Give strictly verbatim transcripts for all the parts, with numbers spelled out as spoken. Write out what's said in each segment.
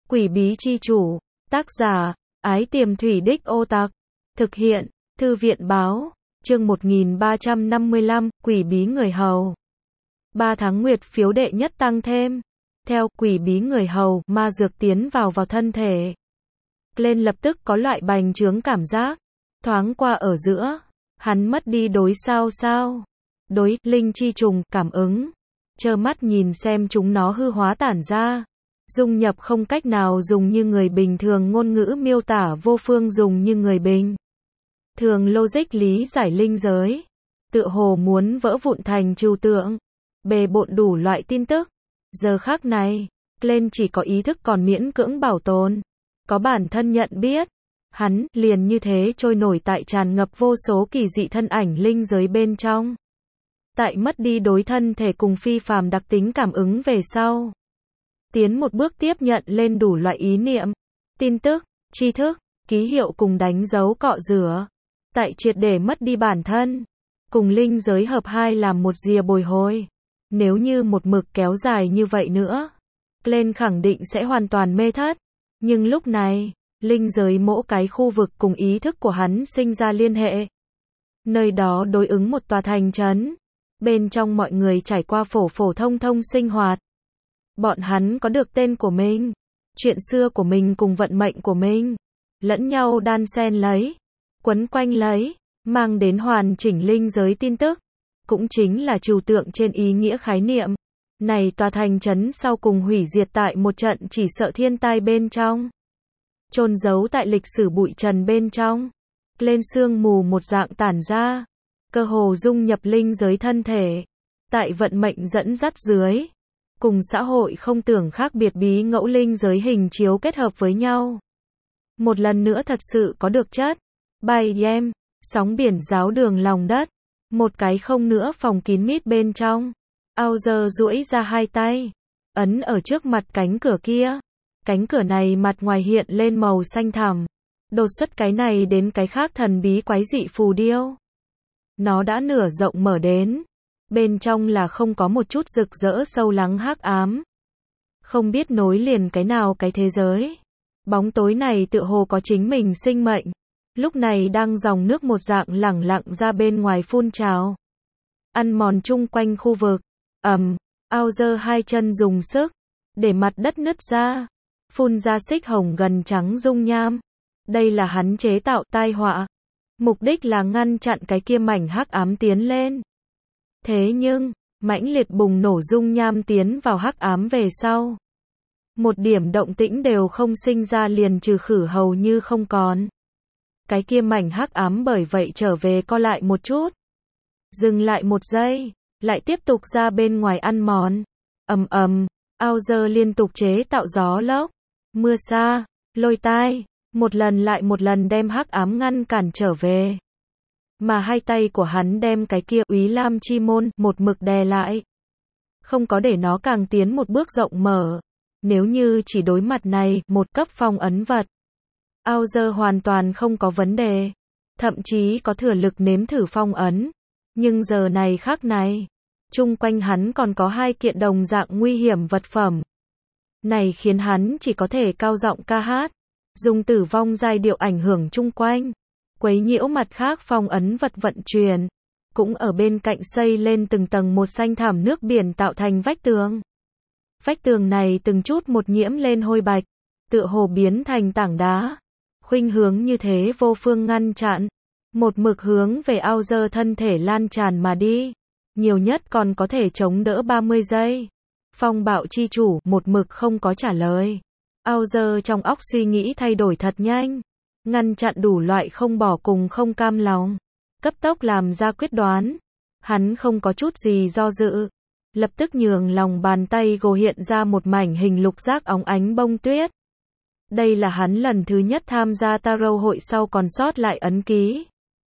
Quỷ bí chi chủ, tác giả, Ái Tiềm Thủy Đích Ô Tặc, thực hiện, Thư viện báo, chương một nghìn ba trăm năm mươi lăm, Quỷ bí người hầu. Ba tháng nguyệt phiếu đệ nhất tăng thêm. Theo quỷ bí người hầu, ma dược tiến vào vào thân thể. Lên lập tức có loại bành trướng cảm giác. Thoáng qua ở giữa, hắn mất đi đối sao sao. Đối, linh chi trùng, cảm ứng. Trơ mắt nhìn xem chúng nó hư hóa tản ra. Dung nhập không cách nào dùng như người bình thường, ngôn ngữ miêu tả vô phương dùng như người bình thường logic lý giải linh giới. Tựa hồ muốn vỡ vụn thành trừu tượng. Bề bộn đủ loại tin tức. Giờ khắc này, lên chỉ có ý thức còn miễn cưỡng bảo tồn. Có bản thân nhận biết. Hắn, liền như thế trôi nổi tại tràn ngập vô số kỳ dị thân ảnh linh giới bên trong. Tại mất đi đối thân thể cùng phi phàm đặc tính cảm ứng về sau. Tiến một bước tiếp nhận lên đủ loại ý niệm, tin tức, tri thức, ký hiệu cùng đánh dấu cọ rửa. Tại triệt để mất đi bản thân. Cùng linh giới hợp hai làm một rìa bồi hồi. Nếu như một mực kéo dài như vậy nữa, lên khẳng định sẽ hoàn toàn mê thất. Nhưng lúc này, linh giới mỗi cái khu vực cùng ý thức của hắn sinh ra liên hệ. Nơi đó đối ứng một tòa thành trấn. Bên trong mọi người trải qua phổ phổ thông thông sinh hoạt. Bọn hắn có được tên của mình, chuyện xưa của mình cùng vận mệnh của mình, lẫn nhau đan xen lấy, quấn quanh lấy, mang đến hoàn chỉnh linh giới tin tức. Cũng chính là trừu tượng trên ý nghĩa khái niệm. Này tòa thành trấn sau cùng hủy diệt tại một trận chỉ sợ thiên tai bên trong. Chôn giấu tại lịch sử bụi trần bên trong. Lên sương mù một dạng tản ra. Cơ hồ dung nhập linh giới thân thể. Tại vận mệnh dẫn dắt dưới. Cùng xã hội không tưởng khác biệt bí ngẫu linh giới hình chiếu kết hợp với nhau. Một lần nữa thật sự có được chất. Bay em, sóng biển giáo đường lòng đất. Một cái không nữa phòng kín mít bên trong. Auger duỗi ra hai tay. Ấn ở trước mặt cánh cửa kia. Cánh cửa này mặt ngoài hiện lên màu xanh thẳm. Đột xuất cái này đến cái khác thần bí quái dị phù điêu. Nó đã nửa rộng mở đến. Bên trong là không có một chút rực rỡ sâu lắng hắc ám. Không biết nối liền cái nào cái thế giới. Bóng tối này tựa hồ có chính mình sinh mệnh. Lúc này đang dòng nước một dạng lẳng lặng ra bên ngoài phun trào. Ăn mòn chung quanh khu vực. Ầm, Auger hai chân dùng sức. Để mặt đất nứt ra. Phun ra xích hồng gần trắng dung nham. Đây là hắn chế tạo tai họa. Mục đích là ngăn chặn cái kia mảnh hắc ám tiến lên. Thế nhưng, mãnh liệt bùng nổ dung nham tiến vào hắc ám về sau. Một điểm động tĩnh đều không sinh ra, liền trừ khử hầu như không còn. Cái kia mảnh hắc ám bởi vậy trở về co lại một chút. Dừng lại một giây, lại tiếp tục ra bên ngoài ăn mòn. Ầm ầm, Auger liên tục chế tạo gió lốc, mưa sa, lôi tai, một lần lại một lần đem hắc ám ngăn cản trở về. Mà hai tay của hắn đem cái kia Úy Lam chi môn một mực đè lại. Không có để nó càng tiến một bước rộng mở. Nếu như chỉ đối mặt này, một cấp phong ấn vật. Auger hoàn toàn không có vấn đề. Thậm chí có thừa lực nếm thử phong ấn. Nhưng giờ này khác này. Chung quanh hắn còn có hai kiện đồng dạng nguy hiểm vật phẩm. Này khiến hắn chỉ có thể cao giọng ca hát. Dùng tử vong giai điệu ảnh hưởng chung quanh. Quấy nhiễu mặt khác phong ấn vật vận chuyển. Cũng ở bên cạnh xây lên từng tầng một xanh thảm nước biển tạo thành vách tường. Vách tường này từng chút một nhiễm lên hôi bạch. Tựa hồ biến thành tảng đá. Khuynh hướng như thế vô phương ngăn chặn. Một mực hướng về Auger thân thể lan tràn mà đi. Nhiều nhất còn có thể chống đỡ ba mươi giây. Phong bạo chi chủ một mực không có trả lời. Auger trong óc suy nghĩ thay đổi thật nhanh. Ngăn chặn đủ loại không bỏ cùng không cam lòng. Cấp tốc làm ra quyết đoán. Hắn không có chút gì do dự. Lập tức nhường lòng bàn tay gồ hiện ra một mảnh hình lục giác óng ánh bông tuyết. Đây là hắn lần thứ nhất tham gia tarot hội sau còn sót lại ấn ký.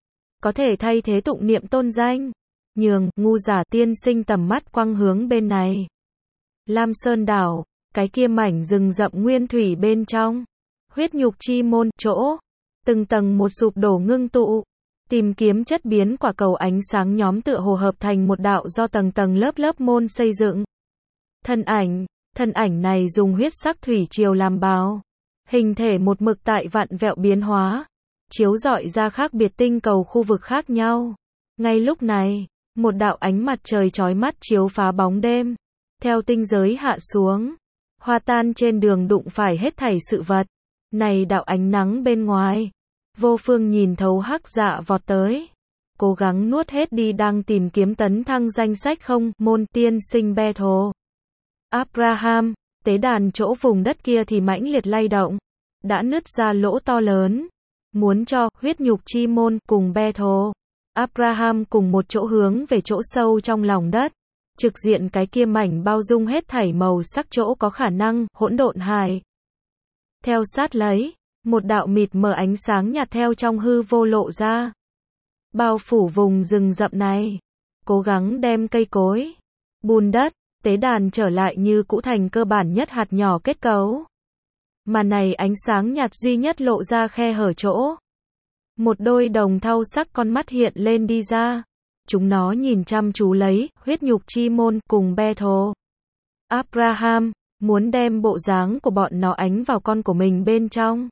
Có thể thay thế tụng niệm tôn danh. Nhường, ngu giả tiên sinh tầm mắt quang hướng bên này. Lam Sơn đảo, cái kia mảnh rừng rậm nguyên thủy bên trong. Huyết nhục chi môn, chỗ. Từng tầng một sụp đổ ngưng tụ. Tìm kiếm chất biến quả cầu ánh sáng nhóm tựa hồ hợp thành một đạo do tầng tầng lớp lớp môn xây dựng. Thân ảnh, Thân ảnh này dùng huyết sắc thủy triều làm bào, hình thể một mực tại vặn vẹo biến hóa, chiếu rọi ra khác biệt tinh cầu khu vực khác nhau. Ngay lúc này, một đạo ánh mặt trời chói mắt chiếu phá bóng đêm, theo tinh giới hạ xuống, hòa tan trên đường đụng phải hết thảy sự vật. Này đạo ánh nắng bên ngoài, Vô Phương nhìn thấu hắc dạ vọt tới, cố gắng nuốt hết đi đang tìm kiếm tấn thăng danh sách không, môn tiên sinh Battle. Abraham, tế đàn chỗ vùng đất kia thì mãnh liệt lay động, đã nứt ra lỗ to lớn, muốn cho huyết nhục chi môn cùng Battle. Abraham cùng một chỗ hướng về chỗ sâu trong lòng đất, trực diện cái kia mảnh bao dung hết thảy màu sắc chỗ có khả năng hỗn độn hài. Theo sát lấy, một đạo mịt mờ ánh sáng nhạt theo trong hư vô lộ ra, bao phủ vùng rừng rậm này, cố gắng đem cây cối, bùn đất, tế đàn trở lại như cũ thành cơ bản nhất hạt nhỏ kết cấu. Mà này ánh sáng nhạt duy nhất lộ ra khe hở chỗ, một đôi đồng thau sắc con mắt hiện lên đi ra, chúng nó nhìn chăm chú lấy huyết nhục chi môn cùng Battle. Abraham muốn đem bộ dáng của bọn nó ánh vào con của mình bên trong.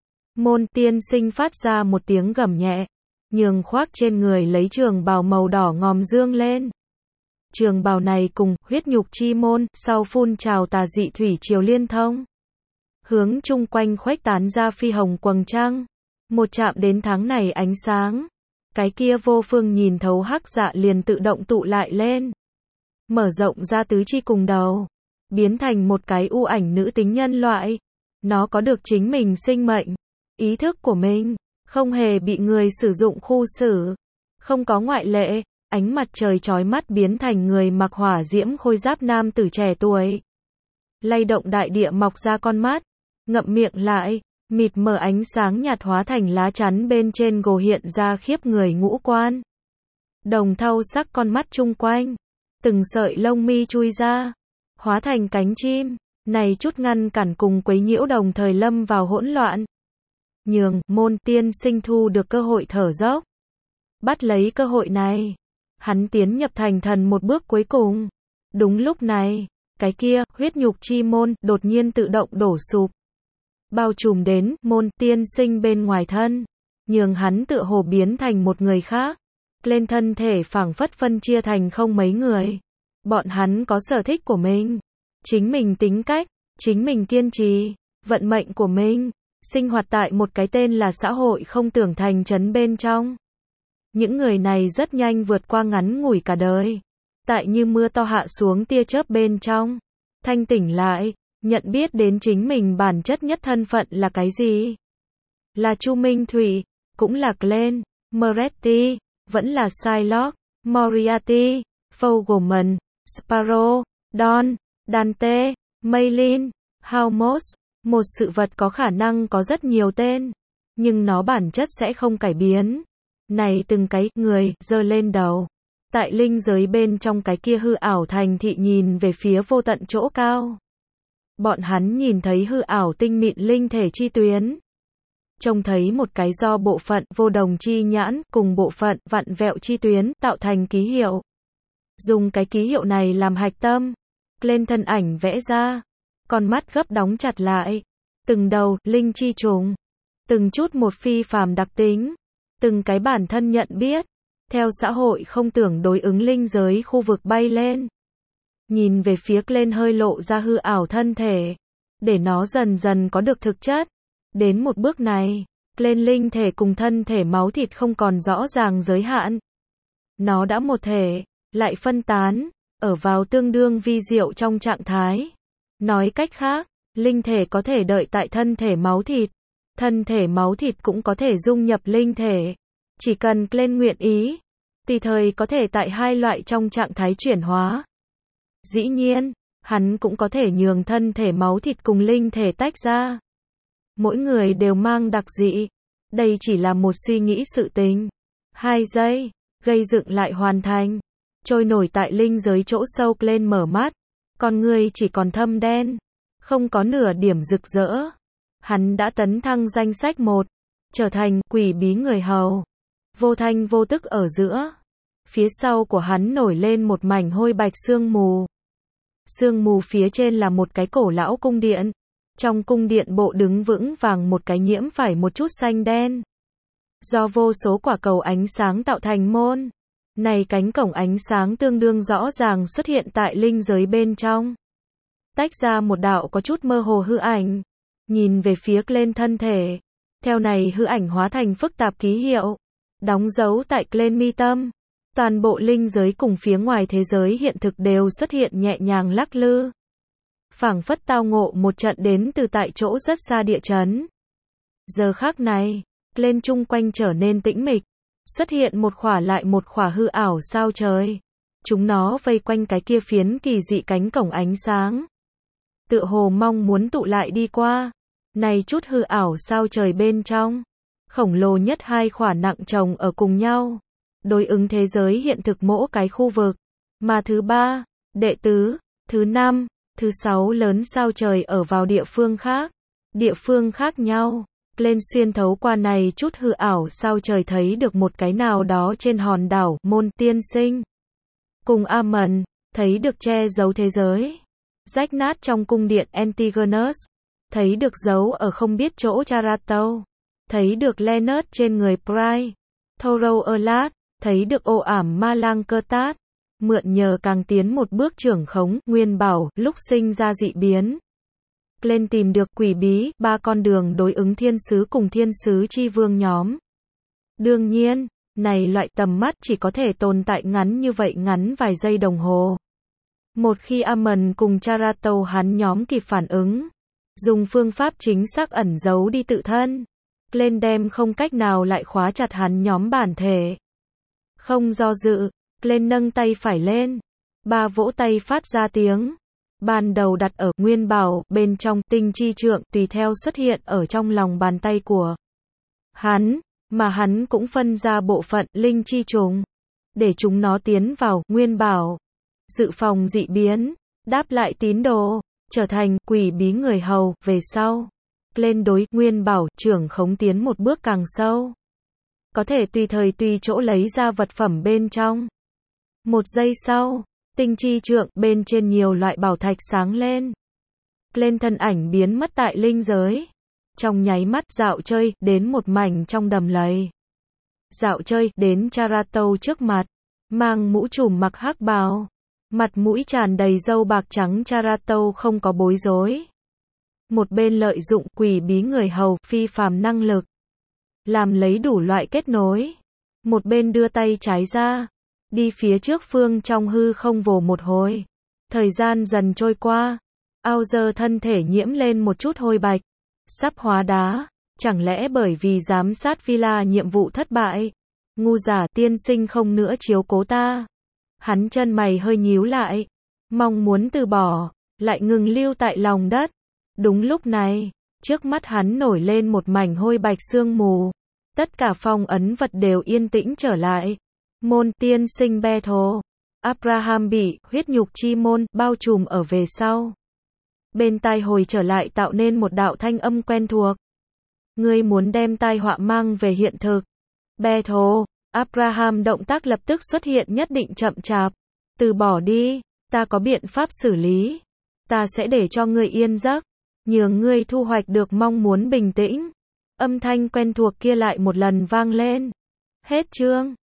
Môn tiên sinh phát ra một tiếng gầm nhẹ, nhường khoác trên người lấy trường bào màu đỏ ngòm dương lên. Trường bào này cùng huyết nhục chi môn sau phun trào tà dị thủy triều liên thông, hướng chung quanh khuếch tán ra phi hồng quầng trăng. Một chạm đến tháng này ánh sáng, cái kia Vô Phương nhìn thấu hắc dạ liền tự động tụ lại lên, mở rộng ra tứ chi cùng đầu, biến thành một cái u ảnh nữ tính nhân loại. Nó có được chính mình sinh mệnh, ý thức của mình, không hề bị người sử dụng khu xử, không có ngoại lệ. Ánh mặt trời chói mắt biến thành người mặc hỏa diễm khôi giáp nam tử trẻ tuổi, lay động đại địa mọc ra con mắt, ngậm miệng lại, mịt mờ ánh sáng nhạt hóa thành lá chắn bên trên gồ hiện ra khiếp người ngũ quan. Đồng thau sắc con mắt chung quanh, từng sợi lông mi chui ra, hóa thành cánh chim, này chút ngăn cản cùng quấy nhiễu đồng thời lâm vào hỗn loạn. Nhường môn tiên sinh thu được cơ hội thở dốc, bắt lấy cơ hội này, hắn tiến nhập thành thần một bước cuối cùng. Đúng lúc này, cái kia huyết nhục chi môn đột nhiên tự động đổ sụp, bao trùm đến môn tiên sinh bên ngoài thân, nhường hắn tựa hồ biến thành một người khác. Lên thân thể phảng phất phân chia thành không mấy người. Bọn hắn có sở thích của mình, chính mình tính cách, chính mình kiên trì, vận mệnh của mình, sinh hoạt tại một cái tên là xã hội không tưởng thành trấn bên trong. Những người này rất nhanh vượt qua ngắn ngủi cả đời, tại như mưa to hạ xuống tia chớp bên trong, thanh tỉnh lại, nhận biết đến chính mình bản chất nhất thân phận là cái gì. Là Chu Minh Thủy, cũng là Glenn, Moretti, vẫn là Psylocke, Moriarty, Fogelman, Sparrow, Dawn, Dante, Maylin, Haumos. Một sự vật có khả năng có rất nhiều tên, nhưng nó bản chất sẽ không cải biến. Này từng cái người giơ lên đầu, tại linh giới bên trong cái kia hư ảo thành thị nhìn về phía vô tận chỗ cao. Bọn hắn nhìn thấy hư ảo tinh mịn linh thể chi tuyến, trông thấy một cái do bộ phận vô đồng chi nhãn cùng bộ phận vặn vẹo chi tuyến tạo thành ký hiệu. Dùng cái ký hiệu này làm hạch tâm, lên thân ảnh vẽ ra, con mắt gấp đóng chặt lại, từng đầu linh chi trùng, từng chút một phi phàm đặc tính, từng cái bản thân nhận biết, theo xã hội không tưởng đối ứng linh giới khu vực bay lên. Nhìn về phía lên hơi lộ ra hư ảo thân thể, để nó dần dần có được thực chất. Đến một bước này, lên linh thể cùng thân thể máu thịt không còn rõ ràng giới hạn. Nó đã một thể, lại phân tán, ở vào tương đương vi diệu trong trạng thái. Nói cách khác, linh thể có thể đợi tại thân thể máu thịt, thân thể máu thịt cũng có thể dung nhập linh thể. Chỉ cần lên nguyện ý, tùy thời có thể tại hai loại trong trạng thái chuyển hóa. Dĩ nhiên, hắn cũng có thể nhường thân thể máu thịt cùng linh thể tách ra. Mỗi người đều mang đặc dị. Đây chỉ là một suy nghĩ sự tình. Hai giây, gây dựng lại hoàn thành. Trôi nổi tại linh giới chỗ sâu lên mở mắt. Con người chỉ còn thâm đen. Không có nửa điểm rực rỡ. Hắn đã tấn thăng danh sách một. Trở thành quỷ bí người hầu. Vô thanh vô tức ở giữa. Phía sau của hắn nổi lên một mảnh hôi bạch sương mù. Sương mù phía trên là một cái cổ lão cung điện. Trong cung điện bộ đứng vững vàng một cái nhiễm phải một chút xanh đen. Do vô số quả cầu ánh sáng tạo thành môn. Này cánh cổng ánh sáng tương đương rõ ràng xuất hiện tại linh giới bên trong. Tách ra một đạo có chút mơ hồ hư ảnh. Nhìn về phía Glenn thân thể. Theo này hư ảnh hóa thành phức tạp ký hiệu. Đóng dấu tại Glenn mi tâm. Toàn bộ linh giới cùng phía ngoài thế giới hiện thực đều xuất hiện nhẹ nhàng lắc lư. Phảng phất tao ngộ một trận đến từ tại chỗ rất xa địa chấn. Giờ khắc này, Glenn chung quanh trở nên tĩnh mịch. Xuất hiện một khỏa lại một khỏa hư ảo sao trời. Chúng nó vây quanh cái kia phiến kỳ dị cánh cổng ánh sáng. Tựa hồ mong muốn tụ lại đi qua. Này chút hư ảo sao trời bên trong. Khổng lồ nhất hai khỏa nặng chồng ở cùng nhau. Đối ứng thế giới hiện thực mỗi cái khu vực. Mà thứ ba, đệ tứ, thứ năm, thứ sáu lớn sao trời ở vào địa phương khác. Địa phương khác nhau. Lên xuyên thấu qua này chút hư ảo sao trời thấy được một cái nào đó trên hòn đảo môn tiên sinh. Cùng Amon, thấy được che giấu thế giới. Rách nát trong cung điện Antigonus. Thấy được dấu ở không biết chỗ Charato. Thấy được Leonard trên người Pride. Thoro Erlat. Thấy được ô ảm ma lang cơ tát. Mượn nhờ càng tiến một bước trưởng khống, nguyên bảo, lúc sinh ra dị biến. Lên tìm được quỷ bí, ba con đường đối ứng thiên sứ cùng thiên sứ chi vương nhóm. Đương nhiên, này loại tầm mắt chỉ có thể tồn tại ngắn như vậy ngắn vài giây đồng hồ. Một khi Amon cùng Charato hắn nhóm kịp phản ứng, dùng phương pháp chính xác ẩn giấu đi tự thân. Lên đem không cách nào lại khóa chặt hắn nhóm bản thể. Không do dự, lên nâng tay phải lên. Ba vỗ tay phát ra tiếng. Ban đầu đặt ở nguyên bảo bên trong tinh chi trượng tùy theo xuất hiện ở trong lòng bàn tay của hắn, mà hắn cũng phân ra bộ phận linh chi trùng để chúng nó tiến vào nguyên bảo, dự phòng dị biến, đáp lại tín đồ, trở thành quỷ bí người hầu về sau. Lên đối nguyên bảo trưởng khống tiến một bước càng sâu. Có thể tùy thời tùy chỗ lấy ra vật phẩm bên trong. Một giây sau, tinh chi trượng bên trên nhiều loại bảo thạch sáng lên. Lên thân ảnh biến mất tại linh giới. Trong nháy mắt dạo chơi đến một mảnh trong đầm lầy. Dạo chơi đến Charato trước mặt. Mang mũ trùm mặc hắc bào. Mặt mũi tràn đầy râu bạc trắng Charato không có bối rối. Một bên lợi dụng quỷ bí người hầu phi phàm năng lực. Làm lấy đủ loại kết nối. Một bên đưa tay trái ra. Đi phía trước phương trong hư không vồ một hồi. Thời gian dần trôi qua. Ao giờ thân thể nhiễm lên một chút hôi bạch. Sắp hóa đá. Chẳng lẽ bởi vì giám sát villa nhiệm vụ thất bại. Ngu giả tiên sinh không nữa chiếu cố ta. Hắn chân mày hơi nhíu lại. Mong muốn từ bỏ. Lại ngừng lưu tại lòng đất. Đúng lúc này. Trước mắt hắn nổi lên một mảnh hôi bạch sương mù. Tất cả phong ấn vật đều yên tĩnh trở lại. Môn tiên sinh Bethel. Abraham bị huyết nhục chi môn bao trùm ở về sau. Bên tai hồi trở lại tạo nên một đạo thanh âm quen thuộc. Ngươi muốn đem tai họa mang về hiện thực. Bethel. Abraham động tác lập tức xuất hiện nhất định chậm chạp. Từ bỏ đi, ta có biện pháp xử lý. Ta sẽ để cho ngươi yên giấc. Nhường ngươi thu hoạch được mong muốn bình tĩnh. Âm thanh quen thuộc kia lại một lần vang lên. Hết chương.